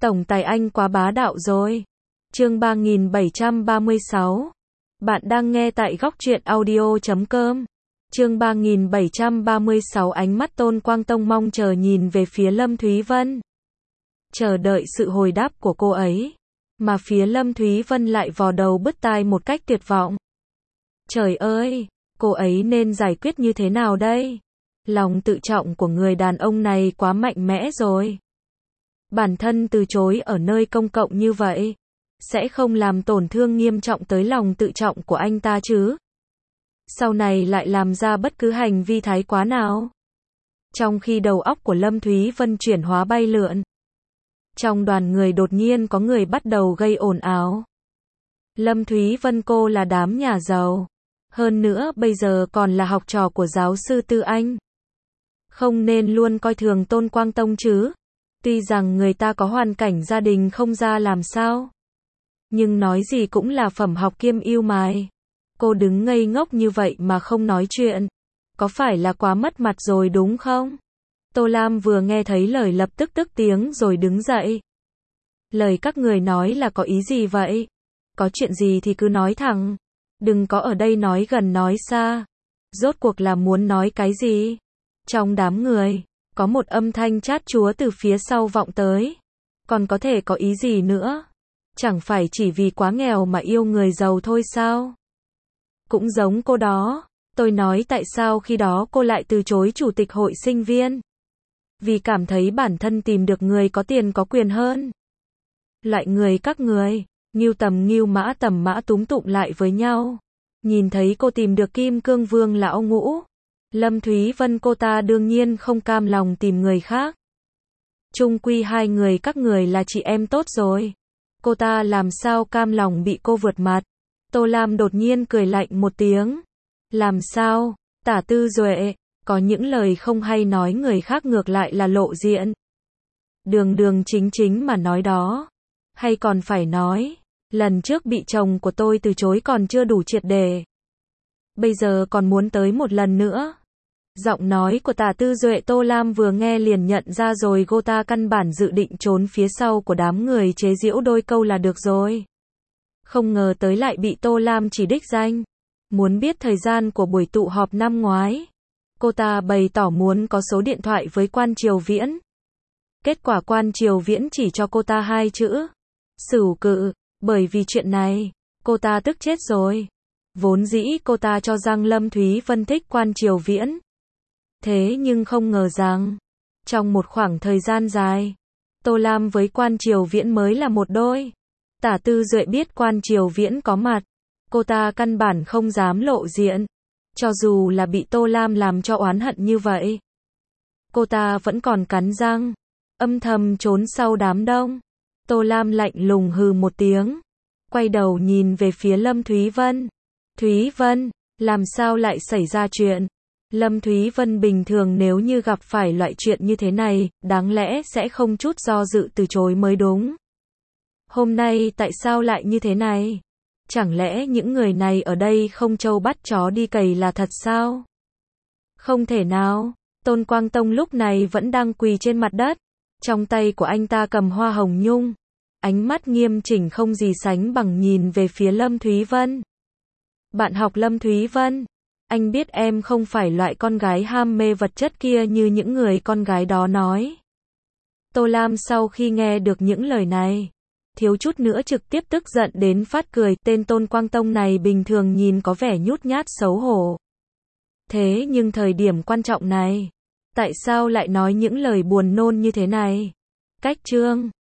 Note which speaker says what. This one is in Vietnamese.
Speaker 1: Tổng tài anh quá bá đạo rồi. Chương 3736. Bạn đang nghe tại góc truyện audio.com. Chương 3736. Ánh mắt Tôn Quang Tông mong chờ nhìn về phía Lâm Thúy Vân. Chờ đợi sự hồi đáp của cô ấy. Mà phía Lâm Thúy Vân lại vò đầu bứt tai một cách tuyệt vọng. Trời ơi, cô ấy nên giải quyết như thế nào đây? Lòng tự trọng của người đàn ông này quá mạnh mẽ rồi. Bản thân từ chối ở nơi công cộng như vậy, sẽ không làm tổn thương nghiêm trọng tới lòng tự trọng của anh ta chứ? Sau này lại làm ra bất cứ hành vi thái quá nào? Trong khi đầu óc của Lâm Thúy Vân chuyển hóa bay lượn, trong đoàn người đột nhiên có người bắt đầu gây ồn ào. Lâm Thúy Vân, cô là đám nhà giàu. Hơn nữa bây giờ còn là học trò của giáo sư Tư Anh. Không nên luôn coi thường Tôn Quang Tông chứ. Tuy rằng người ta có hoàn cảnh gia đình không ra làm sao, nhưng nói gì cũng là phẩm học kiêm ưu mài. Cô đứng ngây ngốc như vậy mà không nói chuyện, có phải là quá mất mặt rồi đúng không? Tô Lam vừa nghe thấy lời lập tức tức tiếng rồi đứng dậy. Lời các người nói là có ý gì vậy? Có chuyện gì thì cứ nói thẳng, đừng có ở đây nói gần nói xa. Rốt cuộc là muốn nói cái gì? Trong đám người, có một âm thanh chát chúa từ phía sau vọng tới. Còn có thể có ý gì nữa? Chẳng phải chỉ vì quá nghèo mà yêu người giàu thôi sao? Cũng giống cô đó. Tôi nói tại sao khi đó cô lại từ chối chủ tịch hội sinh viên? Vì cảm thấy bản thân tìm được người có tiền có quyền hơn. Loại người các người, ngưu tầm mã túm tụm lại với nhau. Nhìn thấy cô tìm được Kim Cương Vương lão ngũ, Lâm Thúy Vân cô ta đương nhiên không cam lòng tìm người khác. Chung quy hai người các người là chị em tốt rồi. Cô ta làm sao cam lòng bị cô vượt mặt. Tô Lam đột nhiên cười lạnh một tiếng. Làm sao? Tả Tư Duệ, có những lời không hay nói người khác ngược lại là lộ diện. Đường chính mà nói đó. Hay còn phải nói, lần trước bị chồng của tôi từ chối còn chưa đủ triệt để. Bây giờ còn muốn tới một lần nữa. Giọng nói của Tả Tư Duệ Tô Lam vừa nghe liền nhận ra rồi, cô ta căn bản dự định trốn phía sau của đám người chế giễu đôi câu là được rồi. Không ngờ tới lại bị Tô Lam chỉ đích danh. Muốn biết thời gian của buổi tụ họp năm ngoái, cô ta bày tỏ muốn có số điện thoại với Quan Triều Viễn. Kết quả Quan Triều Viễn chỉ cho cô ta 2 chữ: Sửu cự. Bởi vì chuyện này, cô ta tức chết rồi. Vốn dĩ cô ta cho rằng Lâm Thúy Vân thích Quan Triều Viễn. Thế nhưng không ngờ rằng, trong một khoảng thời gian dài, Tô Lam với Quan Triều Viễn mới là một đôi. Tả Tư Duệ biết Quan Triều Viễn có mặt, cô ta căn bản không dám lộ diện. Cho dù là bị Tô Lam làm cho oán hận như vậy, cô ta vẫn còn cắn răng, âm thầm trốn sau đám đông. Tô Lam lạnh lùng hừ một tiếng, quay đầu nhìn về phía Lâm Thúy Vân. Thúy Vân, làm sao lại xảy ra chuyện? Lâm Thúy Vân bình thường nếu như gặp phải loại chuyện như thế này, đáng lẽ sẽ không chút do dự từ chối mới đúng. Hôm nay tại sao lại như thế này? Chẳng lẽ những người này ở đây không trâu bắt chó đi cày là thật sao? Không thể nào. Tôn Quang Tông lúc này vẫn đang quỳ trên mặt đất. Trong tay của anh ta cầm hoa hồng nhung. Ánh mắt nghiêm chỉnh không gì sánh bằng nhìn về phía Lâm Thúy Vân. Bạn học Lâm Thúy Vân, anh biết em không phải loại con gái ham mê vật chất kia như những người con gái đó nói. Tô Lam sau khi nghe được những lời này, thiếu chút nữa trực tiếp tức giận đến phát cười. Tên Tôn Quang Tông này bình thường nhìn có vẻ nhút nhát xấu hổ. Thế nhưng thời điểm quan trọng này, tại sao lại nói những lời buồn nôn như thế này? Cách chương